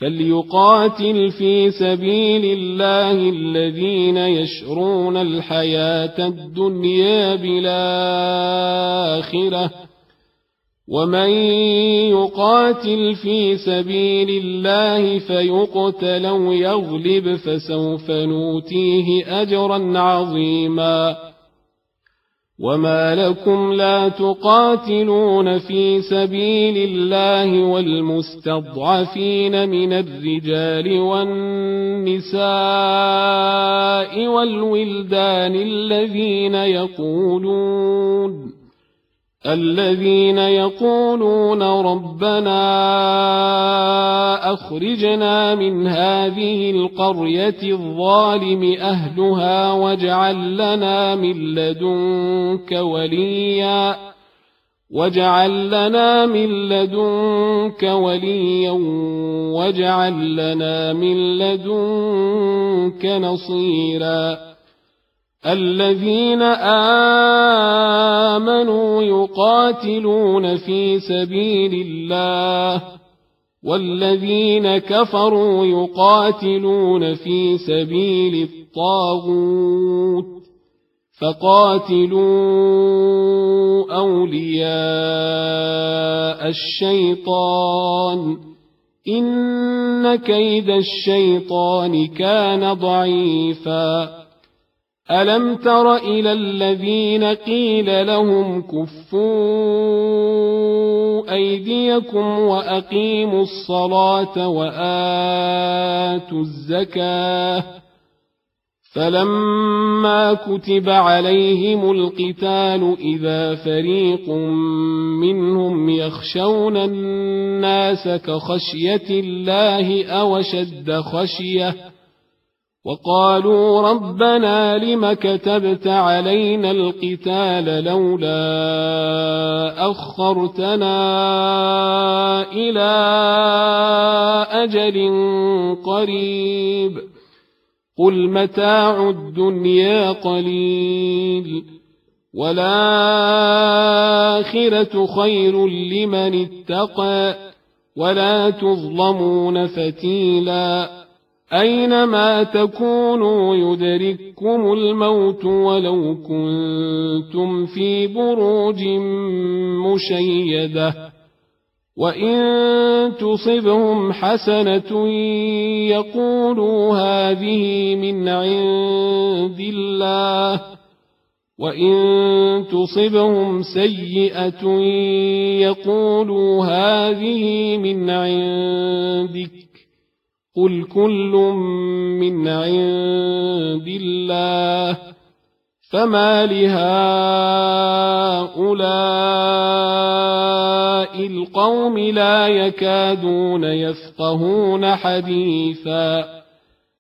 فليقاتل في سبيل الله الذين يشرون الحياة الدنيا بالآخرة ومن يقاتل في سبيل الله فيقتل أو يغلب فسوف نؤتيه أجرا عظيما وما لكم لا تقاتلون في سبيل الله والمستضعفين من الرجال والنساء والولدان الذين يقولون ربنا أخرجنا من هذه القرية الظالم أهلها واجعل لنا من لدنك وليا واجعل لنا من لدنك نصيرا الذين آمنوا يقاتلون في سبيل الله والذين كفروا يقاتلون في سبيل الطاغوت فقاتلوا أولياء الشيطان إن كيد الشيطان كان ضعيفا ألم تر إلى الذين قيل لهم كفوا أيديكم وأقيموا الصلاة وآتوا الزكاة فلما كتب عليهم القتال إذا فريق منهم يخشون الناس كخشية الله أو أشد خشية وقالوا ربنا لم كتبت علينا القتال لولا أخرتنا إلى أجل قريب قل متاع الدنيا قليل والآخرة خير لمن اتقى ولا تظلمون فتيلا أينما تكونوا يدرككم الموت ولو كنتم في بروج مشيدة وإن تصبهم حسنة يقولوا هذه من عند الله وإن تصبهم سيئة يقولوا هذه من عندك قل كل من عند الله فما لهؤلاء القوم لا يكادون يفقهون حديثا